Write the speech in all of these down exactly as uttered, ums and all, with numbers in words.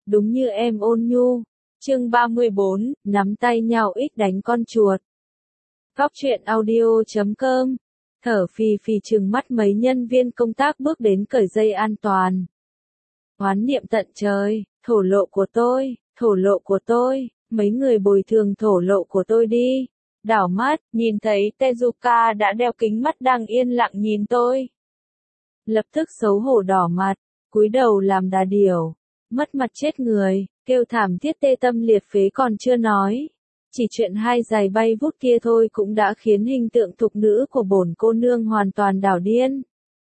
đúng như em ôn nhu. Chương ba mươi bốn, nắm tay nhau ít đánh con chuột. Góc truyện audio chấm com. Thở phì phì trừng mắt mấy nhân viên công tác bước đến cởi dây an toàn. Oán niệm tận trời, thổ lộ của tôi, thổ lộ của tôi, mấy người bồi thường thổ lộ của tôi đi. Đảo mắt, nhìn thấy Tezuka đã đeo kính mắt đang yên lặng nhìn tôi. Lập tức xấu hổ đỏ mặt, cúi đầu làm đà điểu, mất mặt chết người, kêu thảm thiết tê tâm liệt phế còn chưa nói. Chỉ chuyện hai giày bay vút kia thôi cũng đã khiến hình tượng thục nữ của bổn cô nương hoàn toàn đảo điên.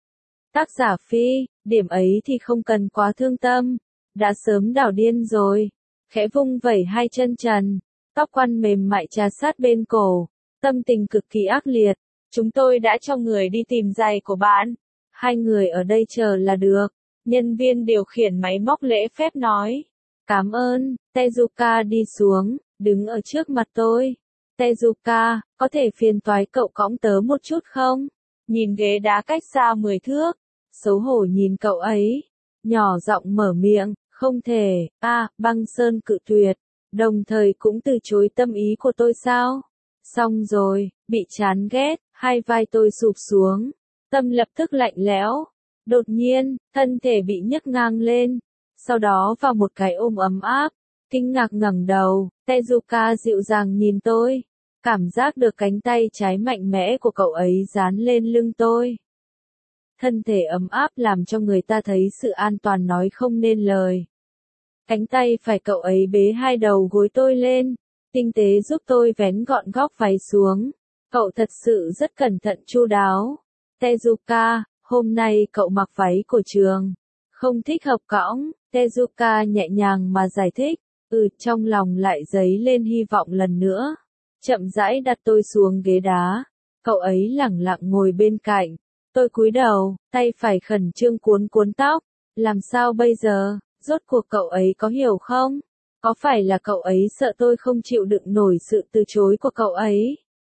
Tác giả Phi, điểm ấy thì không cần quá thương tâm, đã sớm đảo điên rồi. Khẽ vung vẩy hai chân trần, tóc quăn mềm mại trà sát bên cổ, tâm tình cực kỳ ác liệt. Chúng tôi đã cho người đi tìm giày của bạn, hai người ở đây chờ là được. Nhân viên điều khiển máy móc lễ phép nói. Cảm ơn. Tezuka đi xuống, đứng ở trước mặt tôi. Tezuka, có thể phiền toái cậu cõng tớ một chút không? Nhìn ghế đá cách xa mười thước, xấu hổ nhìn cậu ấy, nhỏ giọng mở miệng, không thể. A, Băng Sơn cự tuyệt, đồng thời cũng từ chối tâm ý của tôi sao? Xong rồi, bị chán ghét, hai vai tôi sụp xuống, tâm lập tức lạnh lẽo. Đột nhiên, thân thể bị nhấc ngang lên, sau đó vào một cái ôm ấm áp, kinh ngạc ngẩng đầu. Tezuka dịu dàng nhìn tôi, cảm giác được cánh tay trái mạnh mẽ của cậu ấy dán lên lưng tôi. Thân thể ấm áp làm cho người ta thấy sự an toàn nói không nên lời. Cánh tay phải cậu ấy bế hai đầu gối tôi lên, tinh tế giúp tôi vén gọn góc váy xuống. Cậu thật sự rất cẩn thận chu đáo. Tezuka, hôm nay cậu mặc váy của trường, không thích hợp cõng. Tezuka nhẹ nhàng mà giải thích. Ừ, trong lòng lại dấy lên hy vọng lần nữa. Chậm rãi đặt tôi xuống ghế đá. Cậu ấy lẳng lặng ngồi bên cạnh. Tôi cúi đầu, tay phải khẩn trương cuốn cuốn tóc. Làm sao bây giờ? Rốt cuộc cậu ấy có hiểu không? Có phải là cậu ấy sợ tôi không chịu đựng nổi sự từ chối của cậu ấy,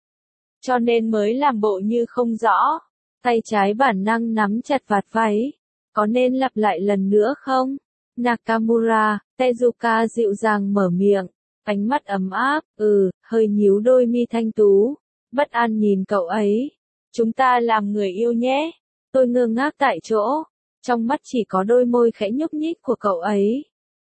cho nên mới làm bộ như không rõ? Tay trái bản năng nắm chặt vạt váy. Có nên lặp lại lần nữa không? Nakamura, Tezuka dịu dàng mở miệng, ánh mắt ấm áp. Ừ, hơi nhíu đôi mi thanh tú, bất an nhìn cậu ấy. Chúng ta làm người yêu nhé. Tôi ngơ ngác tại chỗ, trong mắt chỉ có đôi môi khẽ nhúc nhích của cậu ấy.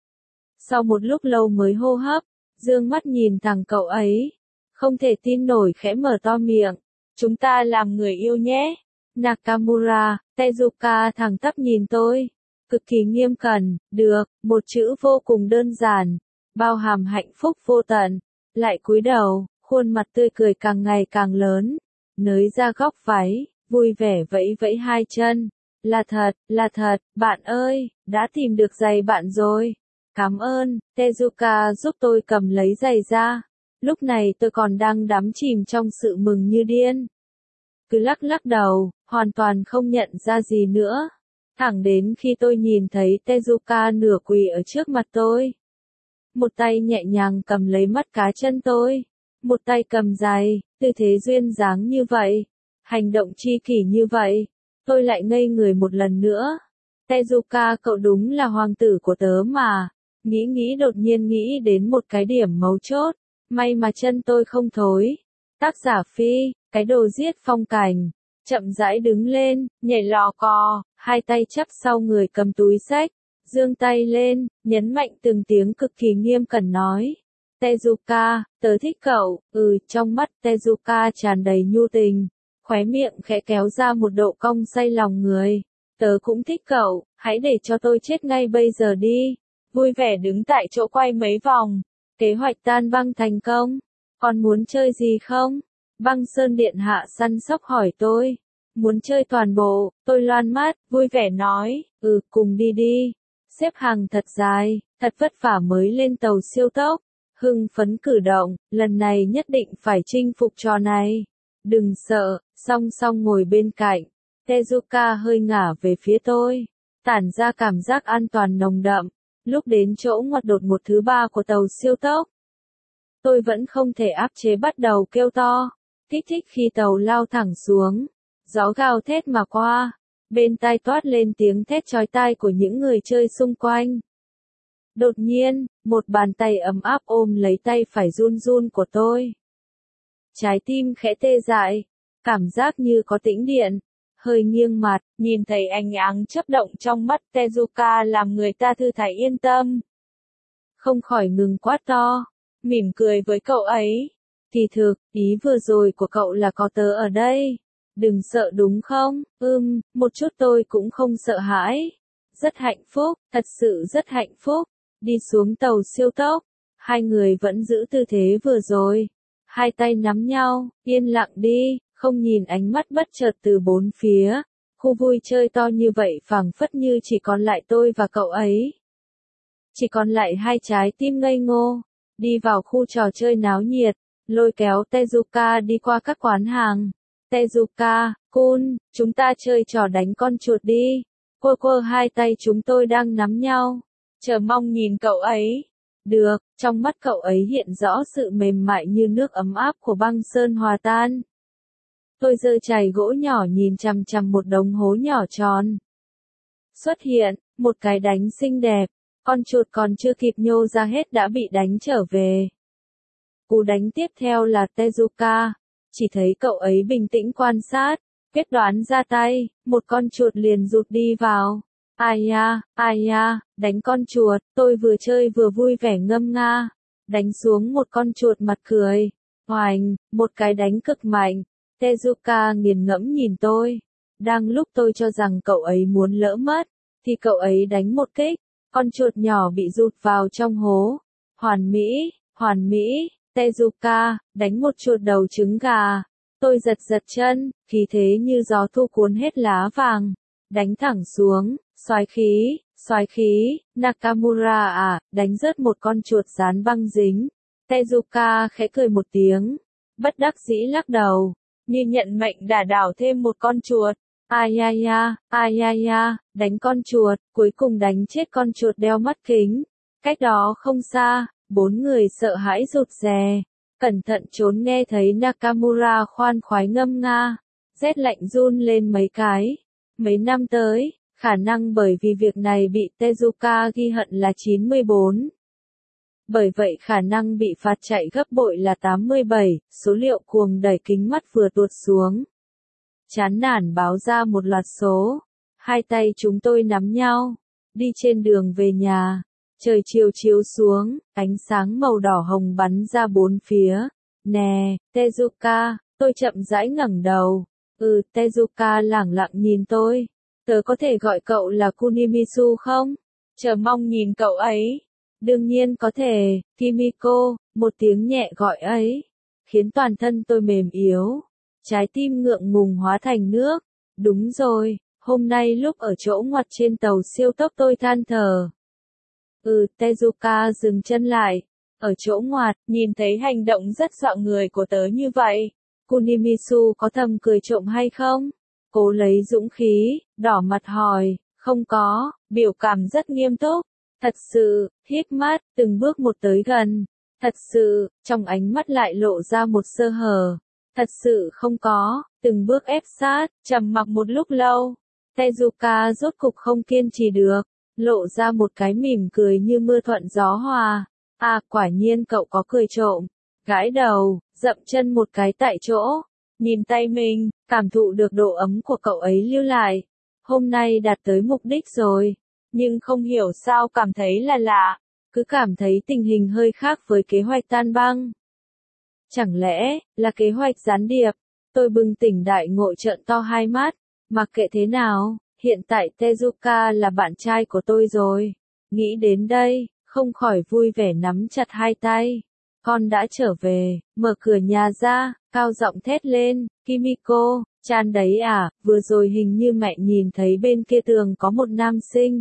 Sau một lúc lâu mới hô hấp, dương mắt nhìn thẳng cậu ấy, không thể tin nổi khẽ mở to miệng. Chúng ta làm người yêu nhé. Nakamura, Tezuka thẳng tắp nhìn tôi, cực kỳ nghiêm cẩn. Được, một chữ vô cùng đơn giản, bao hàm hạnh phúc vô tận. Lại cúi đầu, khuôn mặt tươi cười càng ngày càng lớn, nới ra góc váy, vui vẻ vẫy vẫy hai chân. Là thật, là thật, bạn ơi, đã tìm được giày bạn rồi. Cảm ơn. Tezuka giúp tôi cầm lấy giày ra. Lúc này tôi còn đang đắm chìm trong sự mừng như điên. Cứ lắc lắc đầu, hoàn toàn không nhận ra gì nữa. Thẳng đến khi tôi nhìn thấy Tezuka nửa quỳ ở trước mặt tôi. Một tay nhẹ nhàng cầm lấy mắt cá chân tôi. Một tay cầm giày, tư thế duyên dáng như vậy. Hành động chi kỷ như vậy. Tôi lại ngây người một lần nữa. Tezuka, cậu đúng là hoàng tử của tớ mà. Nghĩ nghĩ đột nhiên nghĩ đến một cái điểm mấu chốt. May mà chân tôi không thối. Tác giả Phi, cái đồ giết phong cảnh. Chậm rãi đứng lên, nhảy lò cò, hai tay chắp sau người cầm túi xách, giương tay lên, nhấn mạnh từng tiếng cực kỳ nghiêm cẩn nói. Tezuka, tớ thích cậu. Ừ, trong mắt Tezuka tràn đầy nhu tình, khóe miệng khẽ kéo ra một độ cong say lòng người. Tớ cũng thích cậu, hãy để cho tôi chết ngay bây giờ đi. Vui vẻ đứng tại chỗ quay mấy vòng. Kế hoạch tan băng thành công. Còn muốn chơi gì không? Băng Sơn điện hạ săn sóc hỏi tôi. Muốn chơi toàn bộ. Tôi loan mắt, vui vẻ nói. Ừ, cùng đi đi. Xếp hàng thật dài, thật vất vả mới lên tàu siêu tốc. Hưng phấn cử động, lần này nhất định phải chinh phục trò này. Đừng sợ. Song song ngồi bên cạnh. Tezuka hơi ngả về phía tôi, tản ra cảm giác an toàn nồng đậm. Lúc đến chỗ ngoặt đột một thứ ba của tàu siêu tốc, tôi vẫn không thể áp chế bắt đầu kêu to, kích thích khi tàu lao thẳng xuống. Gió gào thét mà qua, bên tai toát lên tiếng thét chói tai của những người chơi xung quanh. Đột nhiên, một bàn tay ấm áp ôm lấy tay phải run run của tôi. Trái tim khẽ tê dại, cảm giác như có tĩnh điện. Hơi nghiêng mặt, nhìn thấy ánh áng chớp động trong mắt Tezuka làm người ta thư thái yên tâm. Không khỏi ngừng quát to, mỉm cười với cậu ấy. Kỳ thực, ý vừa rồi của cậu là có tớ ở đây. Đừng sợ đúng không? Ừm, một chút tôi cũng không sợ hãi. Rất hạnh phúc, thật sự rất hạnh phúc. Đi xuống tàu siêu tốc, hai người vẫn giữ tư thế vừa rồi. Hai tay nắm nhau, yên lặng đi, không nhìn ánh mắt bất chợt từ bốn phía. Khu vui chơi to như vậy phảng phất như chỉ còn lại tôi và cậu ấy. Chỉ còn lại hai trái tim ngây ngô. Đi vào khu trò chơi náo nhiệt, lôi kéo Tezuka đi qua các quán hàng. Tezuka, Kun, chúng ta chơi trò đánh con chuột đi. Quơ quơ hai tay chúng tôi đang nắm nhau. Chờ mong nhìn cậu ấy. Được, trong mắt cậu ấy hiện rõ sự mềm mại như nước ấm áp của băng sơn hòa tan. Tôi giơ chày gỗ nhỏ nhìn chằm chằm một đống hố nhỏ tròn. Xuất hiện, một cái đánh xinh đẹp, con chuột còn chưa kịp nhô ra hết đã bị đánh trở về. Cú đánh tiếp theo là Tezuka, chỉ thấy cậu ấy bình tĩnh quan sát, quyết đoán ra tay, một con chuột liền rụt đi vào. Ai ya, ai ya, đánh con chuột, tôi vừa chơi vừa vui vẻ ngâm nga. Đánh xuống một con chuột mặt cười. Hoành, một cái đánh cực mạnh. Tezuka nghiền ngẫm nhìn tôi. Đang lúc tôi cho rằng cậu ấy muốn lỡ mất, thì cậu ấy đánh một kích. Con chuột nhỏ bị rụt vào trong hố. Hoàn mỹ, hoàn mỹ, Tezuka, đánh một chuột đầu trứng gà. Tôi giật giật chân, khí thế như gió thu cuốn hết lá vàng. Đánh thẳng xuống, soái khí, soái khí, Nakamura à, đánh rớt một con chuột dán băng dính. Tezuka khẽ cười một tiếng, bất đắc dĩ lắc đầu, như nhận mệnh đả đảo thêm một con chuột. Ayaya, ayaya, đánh con chuột, cuối cùng đánh chết con chuột đeo mắt kính. Cách đó không xa, bốn người sợ hãi rụt rè, cẩn thận trốn nghe thấy Nakamura khoan khoái ngâm nga, rét lạnh run lên mấy cái. Mấy năm tới, khả năng bởi vì việc này bị Tezuka ghi hận là chín mươi bốn. Bởi vậy khả năng bị phạt chạy gấp bội là tám mươi bảy, số liệu cuồng đẩy kính mắt vừa tuột xuống. Chán nản báo ra một loạt số. Hai tay chúng tôi nắm nhau, đi trên đường về nhà. Trời chiều chiếu xuống, ánh sáng màu đỏ hồng bắn ra bốn phía. Nè, Tezuka, tôi chậm rãi ngẩng đầu. Ừ, Tezuka lẳng lặng nhìn tôi. Tớ có thể gọi cậu là Kunimisu không? Chờ mong nhìn cậu ấy. Đương nhiên có thể, Kimiko, một tiếng nhẹ gọi ấy, khiến toàn thân tôi mềm yếu. Trái tim ngượng ngùng hóa thành nước. Đúng rồi, hôm nay lúc ở chỗ ngoặt trên tàu siêu tốc tôi than thở. Ừ, Tezuka dừng chân lại. Ở chỗ ngoặt, nhìn thấy hành động rất dọa người của tớ như vậy. Kunimisu có thầm cười trộm hay không? Cố lấy dũng khí, đỏ mặt hỏi, không có, biểu cảm rất nghiêm túc. Thật sự, hít mắt, từng bước một tới gần. Thật sự, trong ánh mắt lại lộ ra một sơ hở. Thật sự không có, từng bước ép sát, trầm mặc một lúc lâu. Tezuka rốt cục không kiên trì được, lộ ra một cái mỉm cười như mưa thuận gió hòa. À, quả nhiên cậu có cười trộm. Gãi đầu, dậm chân một cái tại chỗ. Nhìn tay mình, cảm thụ được độ ấm của cậu ấy lưu lại. Hôm nay đạt tới mục đích rồi. Nhưng không hiểu sao cảm thấy là lạ. Cứ cảm thấy tình hình hơi khác với kế hoạch tan băng. Chẳng lẽ, là kế hoạch gián điệp? Tôi bừng tỉnh đại ngộ trợn to hai mắt. Mặc kệ thế nào, hiện tại Tezuka là bạn trai của tôi rồi. Nghĩ đến đây, không khỏi vui vẻ nắm chặt hai tay. Con đã trở về, mở cửa nhà ra, cao giọng thét lên, Kimiko, Chan đấy à, vừa rồi hình như mẹ nhìn thấy bên kia tường có một nam sinh.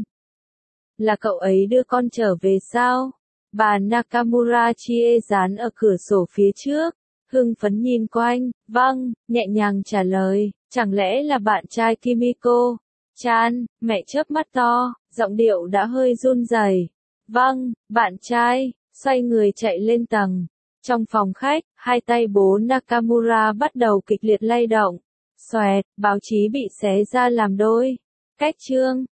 Là cậu ấy đưa con trở về sao? Bà Nakamura Chie dán ở cửa sổ phía trước, hưng phấn nhìn quanh, vâng, nhẹ nhàng trả lời, chẳng lẽ là bạn trai Kimiko? Chan, mẹ chớp mắt to, giọng điệu đã hơi run rẩy. Vâng, bạn trai, xoay người chạy lên tầng. Trong phòng khách, hai tay bố Nakamura bắt đầu kịch liệt lay động. Xoẹt, báo chí bị xé ra làm đôi. Cách chương